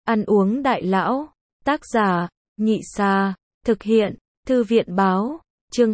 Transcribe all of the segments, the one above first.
Ăn uống đại lão. Tác giả, Nhị Sa. Thực hiện, Thư viện báo. Chương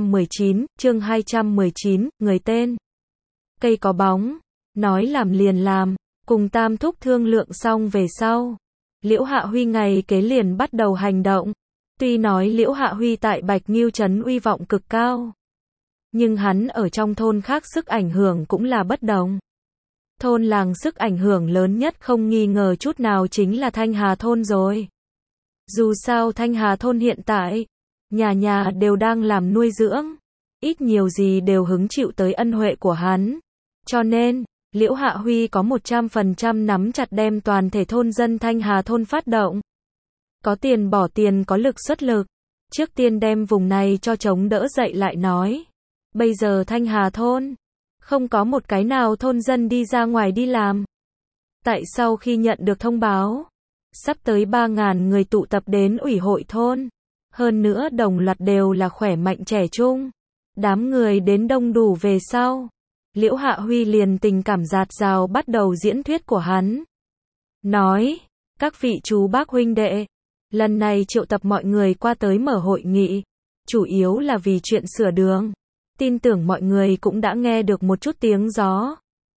219, người tên. Cây có bóng. Nói làm liền làm. Cùng Tam Thúc thương lượng xong về sau. Liễu Hạ Huy ngày kế liền bắt đầu hành động. Tuy nói Liễu Hạ Huy tại Bạch Nghiêu trấn uy vọng cực cao, nhưng hắn ở trong thôn khác sức ảnh hưởng cũng là bất đồng. Thôn làng sức ảnh hưởng lớn nhất không nghi ngờ chút nào chính là Thanh Hà thôn rồi. Dù sao Thanh Hà thôn hiện tại, nhà nhà đều đang làm nuôi dưỡng, ít nhiều gì đều hứng chịu tới ân huệ của hắn. Cho nên, Liễu Hạ Huy có 100% nắm chặt đem toàn thể thôn dân Thanh Hà thôn phát động. Có tiền bỏ tiền, có lực xuất lực. Trước tiên đem vùng này cho chống đỡ dậy lại nói. Bây giờ Thanh Hà thôn, không có một cái nào thôn dân đi ra ngoài đi làm. Tại sau khi nhận được thông báo, sắp tới 3.000 người tụ tập đến ủy hội thôn. Hơn nữa đồng loạt đều là khỏe mạnh trẻ trung. Đám người đến đông đủ về sau. Liễu Hạ Huy liền tình cảm dạt dào bắt đầu diễn thuyết của hắn. Nói, các vị chú bác huynh đệ, lần này triệu tập mọi người qua tới mở hội nghị, chủ yếu là vì chuyện sửa đường. Tin tưởng mọi người cũng đã nghe được một chút tiếng gió.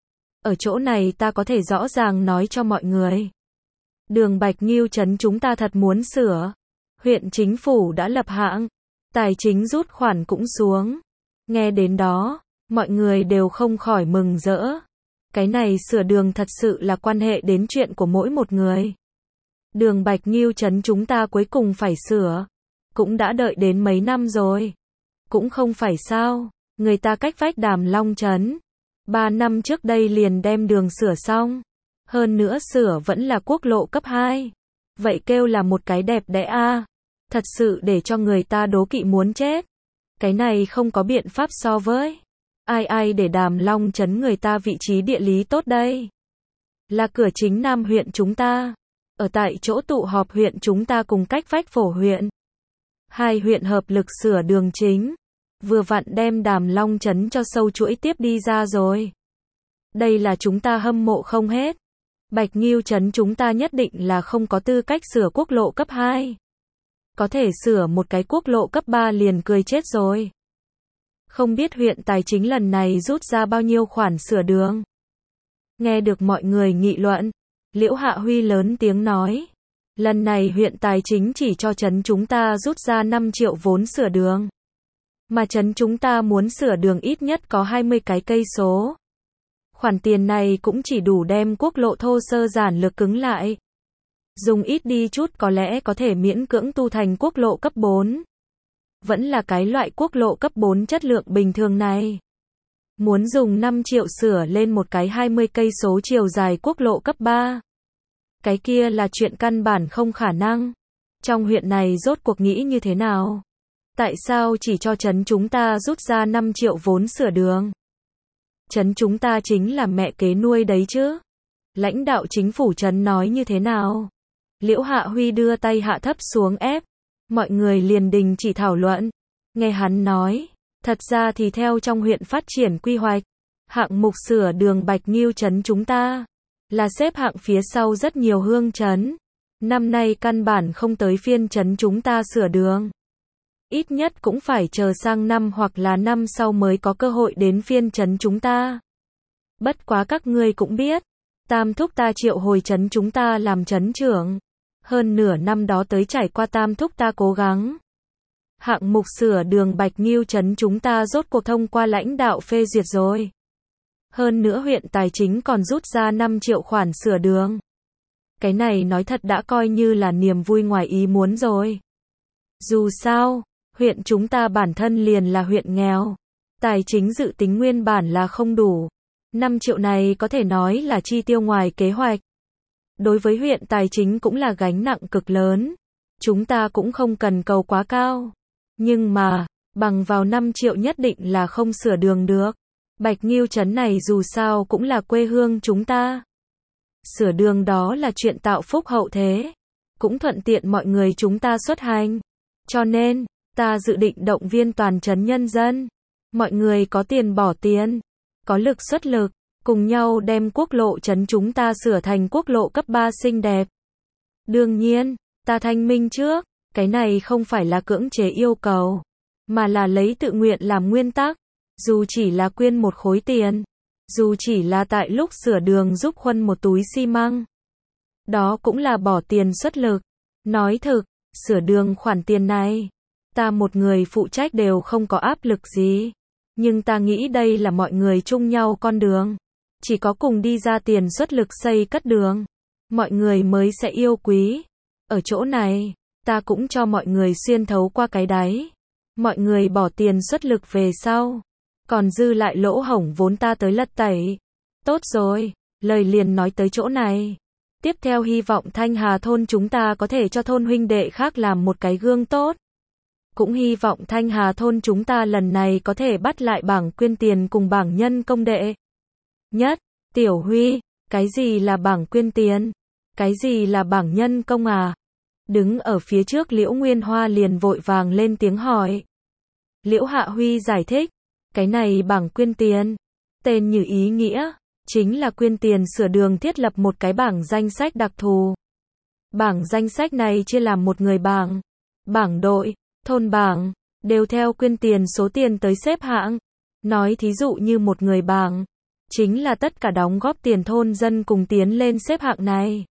Ở chỗ này ta có thể rõ ràng nói cho mọi người. Đường Bạch Nghiêu trấn chúng ta thật muốn sửa. Huyện chính phủ đã lập hạng, tài chính rút khoản cũng xuống. Nghe đến đó, mọi người đều không khỏi mừng rỡ. Cái này sửa đường thật sự là quan hệ đến chuyện của mỗi một người. Đường Bạch Nghiêu trấn chúng ta cuối cùng phải sửa. Cũng đã đợi đến mấy năm rồi. Cũng không phải sao, người ta cách vách Đàm Long trấn 3 năm trước đây liền đem đường sửa xong. Hơn nữa sửa vẫn là quốc lộ cấp 2. Vậy kêu là một cái đẹp đẽ a. Thật sự để cho người ta đố kỵ muốn chết. Cái này không có biện pháp so với. Ai để Đàm Long trấn người ta vị trí địa lý tốt đây. Là cửa chính Nam huyện chúng ta. Ở tại chỗ tụ họp huyện chúng ta cùng cách vách Phổ huyện. Hai huyện hợp lực sửa đường chính. Vừa vặn đem Đàm Long trấn cho sâu chuỗi tiếp đi ra rồi. Đây là chúng ta hâm mộ không hết. Bạch Nghiêu trấn chúng ta nhất định là không có tư cách sửa quốc lộ cấp 2. Có thể sửa một cái quốc lộ cấp 3 liền cười chết rồi. Không biết huyện tài chính lần này rút ra bao nhiêu khoản sửa đường. Nghe được mọi người nghị luận, Liễu Hạ Huy lớn tiếng nói. Lần này huyện tài chính chỉ cho trấn chúng ta rút ra 5 triệu vốn sửa đường. Mà trấn chúng ta muốn sửa đường ít nhất có 20 cái cây số. Khoản tiền này cũng chỉ đủ đem quốc lộ thô sơ giản lược cứng lại. Dùng ít đi chút có lẽ có thể miễn cưỡng tu thành quốc lộ cấp 4. Vẫn là cái loại quốc lộ cấp 4 chất lượng bình thường này. Muốn dùng 5 triệu sửa lên một cái 20 cây số chiều dài quốc lộ cấp 3. Cái kia là chuyện căn bản không khả năng. Trong huyện này rốt cuộc nghĩ như thế nào? Tại sao chỉ cho trấn chúng ta rút ra 5 triệu vốn sửa đường? Trấn chúng ta chính là mẹ kế nuôi đấy chứ. Lãnh đạo chính phủ trấn nói như thế nào? Liễu Hạ Huy đưa tay hạ thấp xuống ép. Mọi người liền đình chỉ thảo luận. Nghe hắn nói, thật ra thì theo trong huyện phát triển quy hoạch, hạng mục sửa đường Bạch Nghiêu trấn chúng ta là xếp hạng phía sau rất nhiều hương trấn. Năm nay căn bản không tới phiên trấn chúng ta sửa đường. Ít nhất cũng phải chờ sang năm hoặc là năm sau mới có cơ hội đến phiên trấn chúng ta. Bất quá các ngươi cũng biết, Tam Thúc ta triệu hồi trấn chúng ta làm trấn trưởng. Hơn nửa năm đó tới trải qua Tam Thúc ta cố gắng. Hạng mục sửa đường Bạch Nghiêu trấn chúng ta rốt cuộc thông qua lãnh đạo phê duyệt rồi. Hơn nữa huyện tài chính còn rút ra 5 triệu khoản sửa đường. Cái này nói thật đã coi như là niềm vui ngoài ý muốn rồi. Dù sao, huyện chúng ta bản thân liền là huyện nghèo. Tài chính dự tính nguyên bản là không đủ. 5 triệu này có thể nói là chi tiêu ngoài kế hoạch. Đối với huyện tài chính cũng là gánh nặng cực lớn. Chúng ta cũng không cần cầu quá cao. Nhưng mà, bằng vào 5 triệu nhất định là không sửa đường được. Bạch Nghiêu trấn này dù sao cũng là quê hương chúng ta. Sửa đường đó là chuyện tạo phúc hậu thế. Cũng thuận tiện mọi người chúng ta xuất hành. Cho nên, ta dự định động viên toàn trấn nhân dân. Mọi người có tiền bỏ tiền, có lực xuất lực, cùng nhau đem quốc lộ trấn chúng ta sửa thành quốc lộ cấp 3 xinh đẹp. Đương nhiên, ta thanh minh trước, cái này không phải là cưỡng chế yêu cầu, mà là lấy tự nguyện làm nguyên tắc. Dù chỉ là quyên một khối tiền, dù chỉ là tại lúc sửa đường giúp Khuân một túi xi măng, đó cũng là bỏ tiền xuất lực. Nói thực, sửa đường khoản tiền này, ta một người phụ trách đều không có áp lực gì. Nhưng ta nghĩ đây là mọi người chung nhau con đường. Chỉ có cùng đi ra tiền xuất lực xây cất đường, mọi người mới sẽ yêu quý. Ở chỗ này, ta cũng cho mọi người xuyên thấu qua cái đáy. Mọi người bỏ tiền xuất lực về sau, còn dư lại lỗ hổng vốn ta tới lật tẩy. Tốt rồi, lời liền nói tới chỗ này. Tiếp theo hy vọng Thanh Hà thôn chúng ta có thể cho thôn huynh đệ khác làm một cái gương tốt. Cũng hy vọng Thanh Hà thôn chúng ta lần này có thể bắt lại bảng quyên tiền cùng bảng nhân công đệ nhất. Tiểu Huy, cái gì là bảng quyên tiền? Cái gì là bảng nhân công à? Đứng ở phía trước Liễu Nguyên Hoa liền vội vàng lên tiếng hỏi. Liễu Hạ Huy giải thích, cái này bảng quyên tiền, tên như ý nghĩa, chính là quyên tiền sửa đường thiết lập một cái bảng danh sách đặc thù. Bảng danh sách này chia làm một người bảng, bảng đội, thôn bảng, đều theo quyên tiền số tiền tới xếp hạng. Nói thí dụ như một người bảng, chính là tất cả đóng góp tiền thôn dân cùng tiến lên xếp hạng này.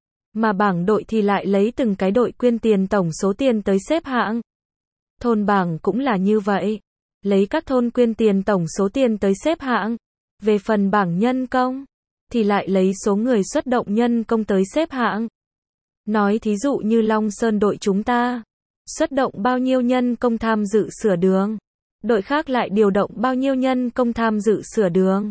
Mà bảng đội thì lại lấy từng cái đội quyên tiền tổng số tiền tới xếp hạng. Thôn bảng cũng là như vậy, lấy các thôn quyên tiền tổng số tiền tới xếp hạng. Về phần bảng nhân công, thì lại lấy số người xuất động nhân công tới xếp hạng. Nói thí dụ như Long Sơn đội chúng ta, xuất động bao nhiêu nhân công tham dự sửa đường, đội khác lại điều động bao nhiêu nhân công tham dự sửa đường.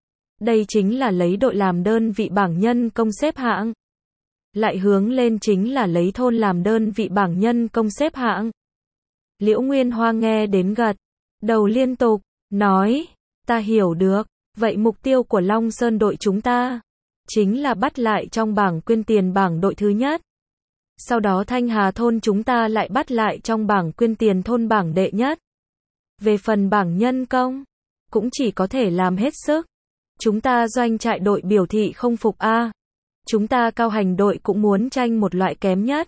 Đây chính là lấy đội làm đơn vị bảng nhân công xếp hạng. Lại hướng lên chính là lấy thôn làm đơn vị bảng nhân công xếp hạng. Liễu Nguyên Hoa nghe đến gật đầu liên tục, nói, ta hiểu được, vậy mục tiêu của Long Sơn đội chúng ta, chính là bắt lại trong bảng quyên tiền bảng đội thứ nhất. Sau đó Thanh Hà thôn chúng ta lại bắt lại trong bảng quyên tiền thôn bảng đệ nhất. Về phần bảng nhân công, cũng chỉ có thể làm hết sức. Chúng ta doanh trại đội biểu thị không phục a. Chúng ta cao hành đội cũng muốn tranh một loại kém nhất.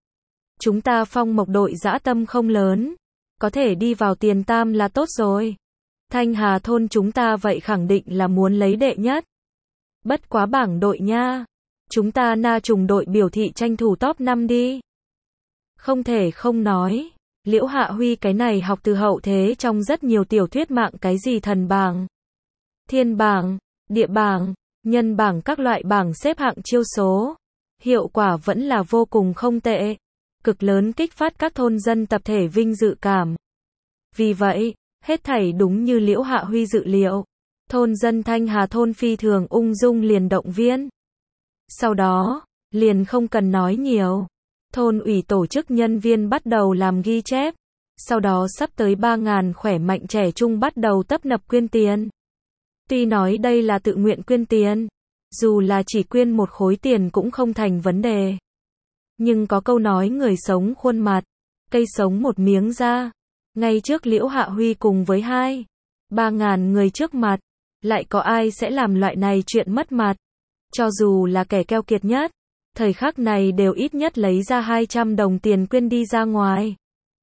Chúng ta phong mộc đội dã tâm không lớn, có thể đi vào tiền tam là tốt rồi. Thanh Hà thôn chúng ta vậy khẳng định là muốn lấy đệ nhất. Bất quá bảng đội nha, chúng ta na trùng đội biểu thị tranh thủ top 5 đi. Không thể không nói, Liễu Hạ Huy cái này học từ hậu thế trong rất nhiều tiểu thuyết mạng cái gì thần bảng, thiên bảng, địa bảng, nhân bảng các loại bảng xếp hạng chiêu số. Hiệu quả vẫn là vô cùng không tệ, cực lớn kích phát các thôn dân tập thể vinh dự cảm. Vì vậy, hết thảy đúng như Liễu Hạ Huy dự liệu, thôn dân Thanh Hà thôn phi thường ung dung liền động viên. Sau đó, liền không cần nói nhiều, thôn ủy tổ chức nhân viên bắt đầu làm ghi chép. Sau đó sắp tới 3.000 khỏe mạnh trẻ trung bắt đầu tấp nập quyên tiền. Tuy nói đây là tự nguyện quyên tiền, dù là chỉ quyên một khối tiền cũng không thành vấn đề. Nhưng có câu nói người sống khuôn mặt, cây sống một miếng da. Ngay trước Liễu Hạ Huy cùng với 2-3.000 người trước mặt, lại có ai sẽ làm loại này chuyện mất mặt. Cho dù là kẻ keo kiệt nhất, thời khắc này đều ít nhất lấy ra 200 đồng tiền quyên đi ra ngoài.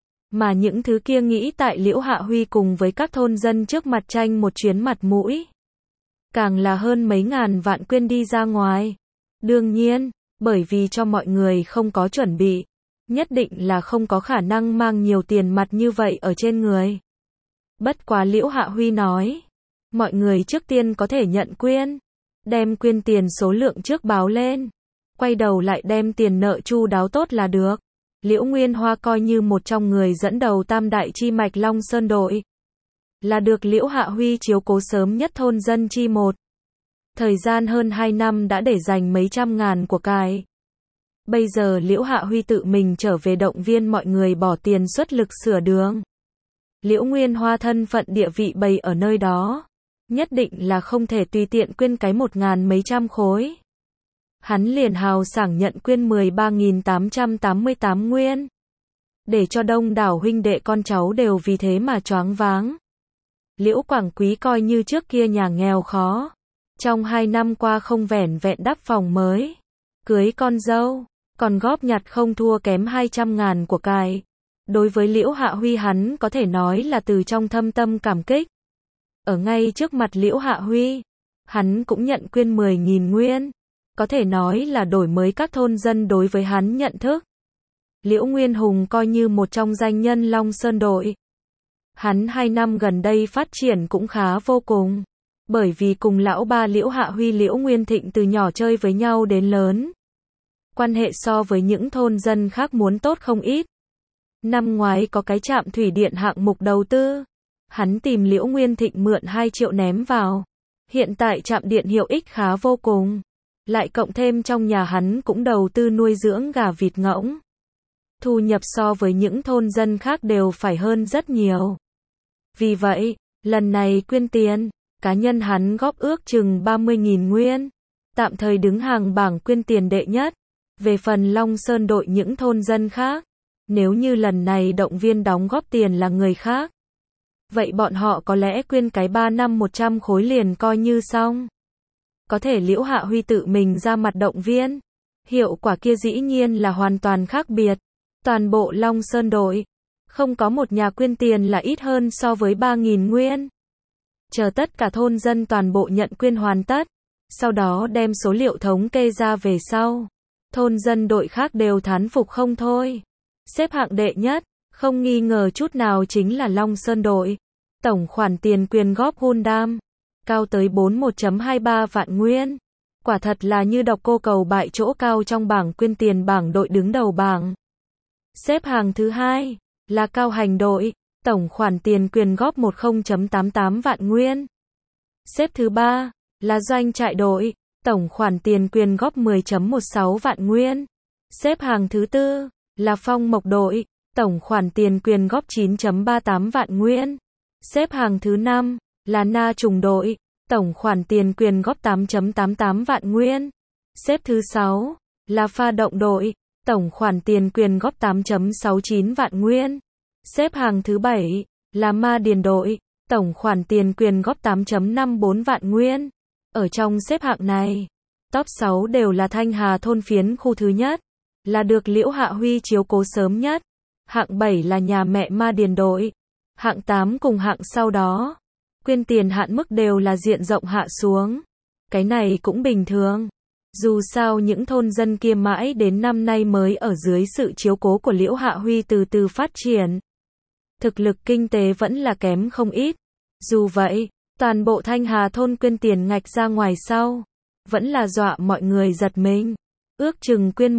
Mà những thứ kia nghĩ tại Liễu Hạ Huy cùng với các thôn dân trước mặt tranh một chuyến mặt mũi. Càng là hơn mấy ngàn vạn quyên đi ra ngoài. Đương nhiên, bởi vì cho mọi người không có chuẩn bị, nhất định là không có khả năng mang nhiều tiền mặt như vậy ở trên người. Bất quá Liễu Hạ Huy nói, mọi người trước tiên có thể nhận quyên, đem quyên tiền số lượng trước báo lên, quay đầu lại đem tiền nợ chu đáo tốt là được. Liễu Nguyên Hoa coi như một trong người dẫn đầu tam đại chi mạch Long Sơn đội, là được Liễu Hạ Huy chiếu cố sớm nhất thôn dân chi một. Thời gian hơn 2 năm đã để dành mấy trăm ngàn của cải. Bây giờ Liễu Hạ Huy tự mình trở về động viên mọi người bỏ tiền xuất lực sửa đường. Liễu Nguyên Hoa thân phận địa vị bày ở nơi đó, nhất định là không thể tùy tiện quyên cái 1.000 mấy trăm khối. Hắn liền hào sảng nhận quyên 13.888 nguyên. Để cho đông đảo huynh đệ con cháu đều vì thế mà choáng váng. Liễu Quảng Quý coi như trước kia nhà nghèo khó. Trong 2 năm qua không vẻn vẹn đắp phòng mới, cưới con dâu, còn góp nhặt không thua kém 200.000 của cải. Đối với Liễu Hạ Huy hắn có thể nói là từ trong thâm tâm cảm kích. Ở ngay trước mặt Liễu Hạ Huy, hắn cũng nhận quyên 10.000 nguyên. Có thể nói là đổi mới các thôn dân đối với hắn nhận thức. Liễu Nguyên Hùng coi như một trong danh nhân Long Sơn đội. Hắn 2 năm gần đây phát triển cũng khá vô cùng. Bởi vì cùng lão ba Liễu Hạ Huy Liễu Nguyên Thịnh từ nhỏ chơi với nhau đến lớn. Quan hệ so với những thôn dân khác muốn tốt không ít. Năm ngoái có cái trạm thủy điện hạng mục đầu tư. Hắn tìm Liễu Nguyên Thịnh mượn 2 triệu ném vào. Hiện tại trạm điện hiệu ích khá vô cùng. Lại cộng thêm trong nhà hắn cũng đầu tư nuôi dưỡng gà vịt ngỗng. Thu nhập so với những thôn dân khác đều phải hơn rất nhiều. Vì vậy, lần này quyên tiền, cá nhân hắn góp ước chừng 30.000 nguyên. Tạm thời đứng hàng bảng quyên tiền đệ nhất. Về phần Long Sơn đội những thôn dân khác, nếu như lần này động viên đóng góp tiền là người khác, vậy bọn họ có lẽ quyên cái 3 năm 100 khối liền coi như xong. Có thể Liễu Hạ Huy tự mình ra mặt động viên. Hiệu quả kia dĩ nhiên là hoàn toàn khác biệt. Toàn bộ Long Sơn đội, không có một nhà quyên tiền là ít hơn so với 3.000 nguyên. Chờ tất cả thôn dân toàn bộ nhận quyên hoàn tất, sau đó đem số liệu thống kê ra về sau. Thôn dân đội khác đều thán phục không thôi. Xếp hạng đệ nhất, không nghi ngờ chút nào chính là Long Sơn đội. Tổng khoản tiền quyên góp Gundam, cao tới 41.23 vạn nguyên. Quả thật là như độc cô cầu bại chỗ cao trong bảng quyên tiền bảng đội đứng đầu bảng. Xếp hàng thứ hai, là Cao Hành đội, tổng khoản tiền quyên góp 10.88 vạn nguyên. Xếp thứ ba, là Doanh Trại đội, tổng khoản tiền quyên góp 10.16 vạn nguyên. Xếp hàng thứ tư, là Phong Mộc đội, tổng khoản tiền quyên góp 9.38 vạn nguyên. Xếp hàng thứ năm, là Na Trùng đội, tổng khoản tiền quyên góp 8.88 vạn nguyên. Xếp thứ sáu, là Pha Động đội, tổng khoản tiền quyên góp 8.69 vạn nguyên. Xếp hàng thứ bảy, là Ma Điền đội, tổng khoản tiền quyên góp 8.54 vạn nguyên. Ở trong xếp hạng này, top 6 đều là Thanh Hà thôn phiến khu thứ nhất, là được Liễu Hạ Huy chiếu cố sớm nhất. Hạng 7 là nhà mẹ Ma Điền đội. Hạng 8 cùng hạng sau đó, quyên tiền hạn mức đều là diện rộng hạ xuống. Cái này cũng bình thường. Dù sao những thôn dân kia mãi đến năm nay mới ở dưới sự chiếu cố của Liễu Hạ Huy từ từ phát triển. Thực lực kinh tế vẫn là kém không ít. Dù vậy, toàn bộ Thanh Hà thôn quyên tiền ngạch ra ngoài sau, vẫn là dọa mọi người giật mình. Ước chừng quyên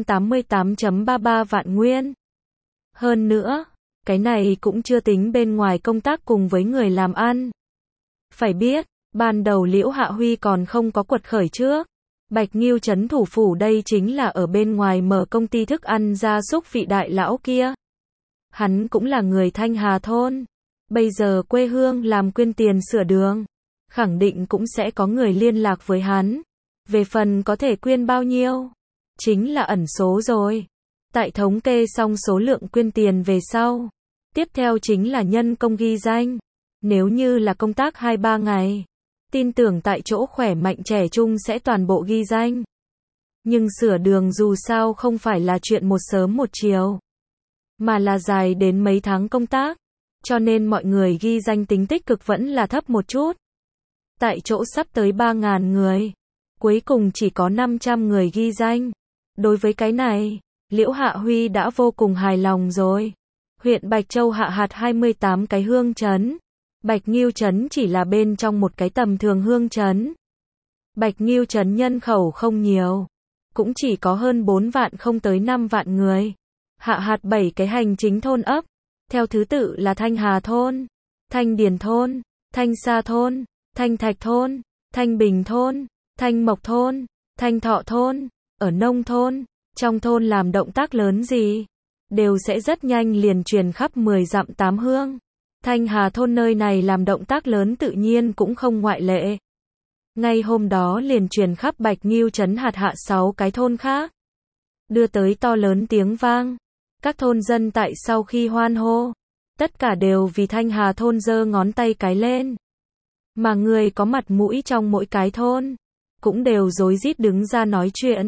188.33 vạn nguyên. Hơn nữa, cái này cũng chưa tính bên ngoài công tác cùng với người làm ăn. Phải biết, ban đầu Liễu Hạ Huy còn không có quật khởi trước. Bạch Nghiêu trấn thủ phủ đây chính là ở bên ngoài mở công ty thức ăn gia súc vị đại lão kia. Hắn cũng là người Thanh Hà thôn. Bây giờ quê hương làm quyên tiền sửa đường. Khẳng định cũng sẽ có người liên lạc với hắn. Về phần có thể quyên bao nhiêu, chính là ẩn số rồi. Tại thống kê xong số lượng quyên tiền về sau, tiếp theo chính là nhân công ghi danh. Nếu như là công tác 2-3 ngày, tin tưởng tại chỗ khỏe mạnh trẻ trung sẽ toàn bộ ghi danh. Nhưng sửa đường dù sao không phải là chuyện một sớm một chiều, mà là dài đến mấy tháng công tác, cho nên mọi người ghi danh tính tích cực vẫn là thấp một chút. Tại chỗ sắp tới 3.000 người, cuối cùng chỉ có 500 người ghi danh. Đối với cái này, Liễu Hạ Huy đã vô cùng hài lòng rồi. Huyện Bạch Châu hạ hạt 28 cái hương trấn. Bạch Nghiêu trấn chỉ là bên trong một cái tầm thường hương trấn. Bạch Nghiêu trấn nhân khẩu không nhiều, cũng chỉ có hơn 4 vạn không tới 5 vạn người. Hạ hạt 7 cái hành chính thôn ấp, theo thứ tự là Thanh Hà thôn, Thanh Điền thôn, Thanh Sa thôn, Thanh Thạch thôn, Thanh Bình thôn, Thanh Mộc thôn, Thanh Thọ thôn. Ở nông thôn, trong thôn làm động tác lớn gì, đều sẽ rất nhanh liền truyền khắp 10 dặm 8 hương. Thanh Hà thôn nơi này làm động tác lớn tự nhiên cũng không ngoại lệ. Ngay hôm đó liền truyền khắp Bạch Nghiêu trấn hạt hạ 6 cái thôn khác. Đưa tới to lớn tiếng vang. Các thôn dân tại sau khi hoan hô, tất cả đều vì Thanh Hà thôn giơ ngón tay cái lên. Mà người có mặt mũi trong mỗi cái thôn, cũng đều rối rít đứng ra nói chuyện.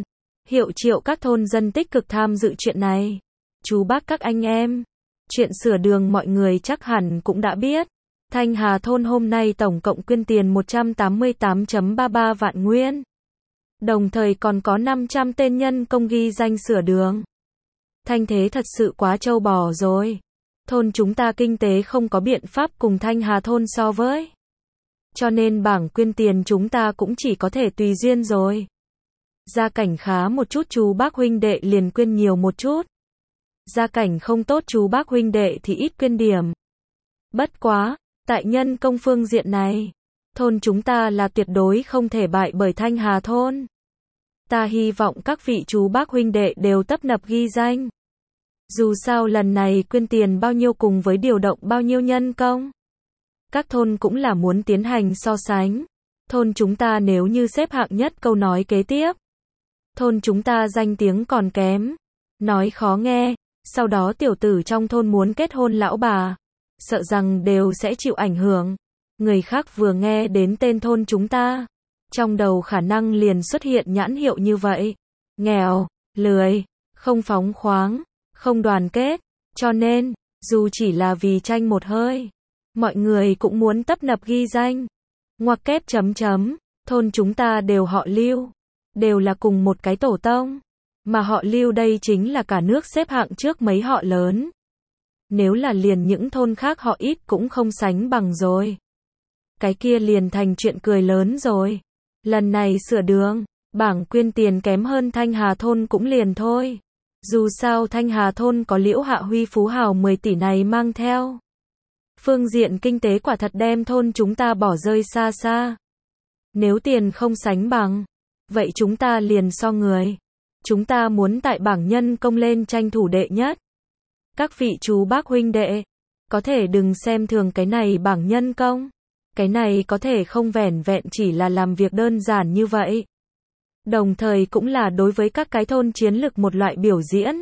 hiệu triệu các thôn dân tích cực tham dự chuyện này. Chú bác các anh em, chuyện sửa đường mọi người chắc hẳn cũng đã biết. Thanh Hà thôn hôm nay tổng cộng quyên tiền 188,33 vạn nguyên. Đồng thời còn có 500 tên nhân công ghi danh sửa đường. Thanh thế thật sự quá trâu bò rồi. Thôn chúng ta kinh tế không có biện pháp cùng Thanh Hà thôn so với. Cho nên bảng quyên tiền chúng ta cũng chỉ có thể tùy duyên rồi. Gia cảnh khá một chút chú bác huynh đệ liền quyên nhiều một chút. Gia cảnh không tốt chú bác huynh đệ thì ít quyên điểm. Bất quá, tại nhân công phương diện này, thôn chúng ta là tuyệt đối không thể bại bởi Thanh Hà thôn. Ta hy vọng các vị chú bác huynh đệ đều tấp nập ghi danh. Dù sao lần này quyên tiền bao nhiêu cùng với điều động bao nhiêu nhân công. Các thôn cũng là muốn tiến hành so sánh. Thôn chúng ta nếu như xếp hạng nhất câu nói kế tiếp. Thôn chúng ta danh tiếng còn kém. Nói khó nghe, sau đó tiểu tử trong thôn muốn kết hôn lão bà. Sợ rằng đều sẽ chịu ảnh hưởng. Người khác vừa nghe đến tên thôn chúng ta. Trong đầu khả năng liền xuất hiện nhãn hiệu như vậy. Nghèo, lười, không phóng khoáng, không đoàn kết. Cho nên, dù chỉ là vì tranh một hơi, mọi người cũng muốn tấp nập ghi danh. Ngoặc kép chấm chấm, thôn chúng ta đều họ Lưu. Đều là cùng một cái tổ tông. Mà họ Lưu đây chính là cả nước xếp hạng trước mấy họ lớn. Nếu là liền những thôn khác họ ít cũng không sánh bằng rồi. Cái kia liền thành chuyện cười lớn rồi. Lần này sửa đường, bảng quyên tiền kém hơn Thanh Hà thôn cũng liền thôi. Dù sao Thanh Hà thôn có Liễu Hạ Huy phú hào 10 tỷ này mang theo. Phương diện kinh tế quả thật đem thôn chúng ta bỏ rơi xa xa. Nếu tiền không sánh bằng, vậy chúng ta liền so người. Chúng ta muốn tại bảng nhân công lên tranh thủ đệ nhất. Các vị chú bác huynh đệ, có thể đừng xem thường cái này bảng nhân công. Cái này có thể không vẻn vẹn chỉ là làm việc đơn giản như vậy. Đồng thời cũng là đối với các cái thôn chiến lược một loại biểu diễn.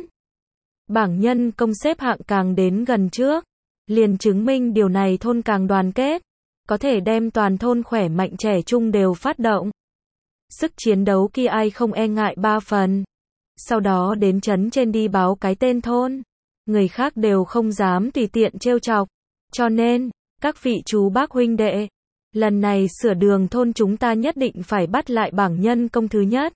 Bảng nhân công xếp hạng càng đến gần trước, liền chứng minh điều này thôn càng đoàn kết. Có thể đem toàn thôn khỏe mạnh trẻ trung đều phát động. Sức chiến đấu kia ai không e ngại 3 phần. Sau đó đến trấn trên đi báo cái tên thôn. Người khác đều không dám tùy tiện trêu chọc. Cho nên, các vị chú bác huynh đệ, lần này sửa đường thôn chúng ta nhất định phải bắt lại bảng nhân công thứ nhất.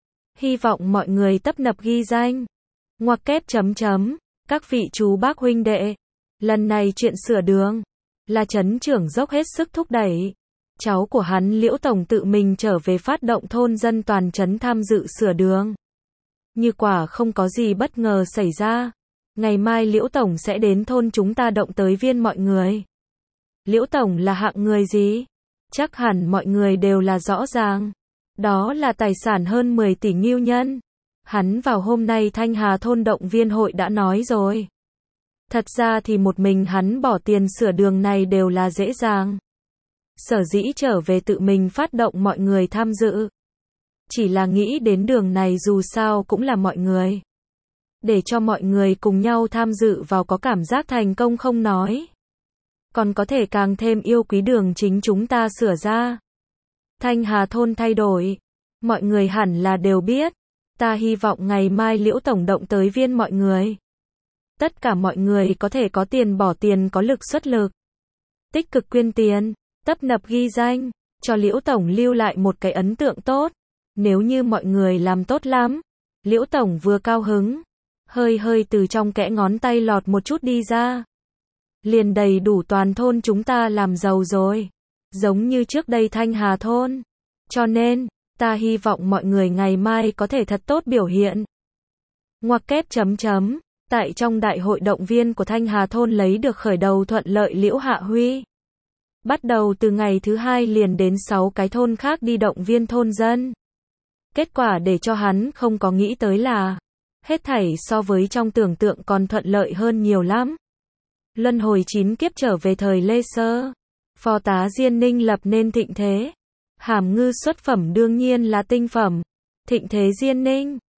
Hy vọng mọi người tấp nập ghi danh. Ngoặc kép chấm chấm, các vị chú bác huynh đệ, lần này chuyện sửa đường là trấn trưởng dốc hết sức thúc đẩy. Cháu của hắn Liễu Tổng tự mình trở về phát động thôn dân toàn trấn tham dự sửa đường. Như quả không có gì bất ngờ xảy ra, ngày mai Liễu Tổng sẽ đến thôn chúng ta động tới viên mọi người. Liễu Tổng là hạng người gì? Chắc hẳn mọi người đều là rõ ràng. Đó là tài sản hơn 10 tỷ ngưu nhân. Hắn vào hôm nay Thanh Hà thôn động viên hội đã nói rồi. Thật ra thì một mình hắn bỏ tiền sửa đường này đều là dễ dàng. Sở dĩ trở về tự mình phát động mọi người tham dự. Chỉ là nghĩ đến đường này dù sao cũng là mọi người. Để cho mọi người cùng nhau tham dự vào có cảm giác thành công không nói. Còn có thể càng thêm yêu quý đường chính chúng ta sửa ra. Thanh Hà thôn thay đổi. Mọi người hẳn là đều biết. Ta hy vọng ngày mai Liễu Tổng động tới viên mọi người. Tất cả mọi người có thể có tiền bỏ tiền có lực xuất lực. Tích cực quyên tiền, tấp nập ghi danh, cho Liễu Tổng lưu lại một cái ấn tượng tốt. Nếu như mọi người làm tốt lắm, Liễu Tổng vừa cao hứng, hơi từ trong kẽ ngón tay lọt một chút đi ra. Liền đầy đủ toàn thôn chúng ta làm giàu rồi. Giống như trước đây Thanh Hà thôn. Cho nên, ta hy vọng mọi người ngày mai có thể thật tốt biểu hiện. Ngoặc kép chấm chấm. Tại trong đại hội động viên của Thanh Hà thôn lấy được khởi đầu thuận lợi Liễu Hạ Huy. Bắt đầu từ ngày thứ 2 liền đến 6 cái thôn khác đi động viên thôn dân. Kết quả để cho hắn không có nghĩ tới là hết thảy so với trong tưởng tượng còn thuận lợi hơn nhiều lắm. Luân hồi 9 kiếp trở về thời Lê Sơ. Phó tá Diên Ninh lập nên thịnh thế. Hàm ngư xuất phẩm đương nhiên là tinh phẩm. Thịnh thế Diên Ninh.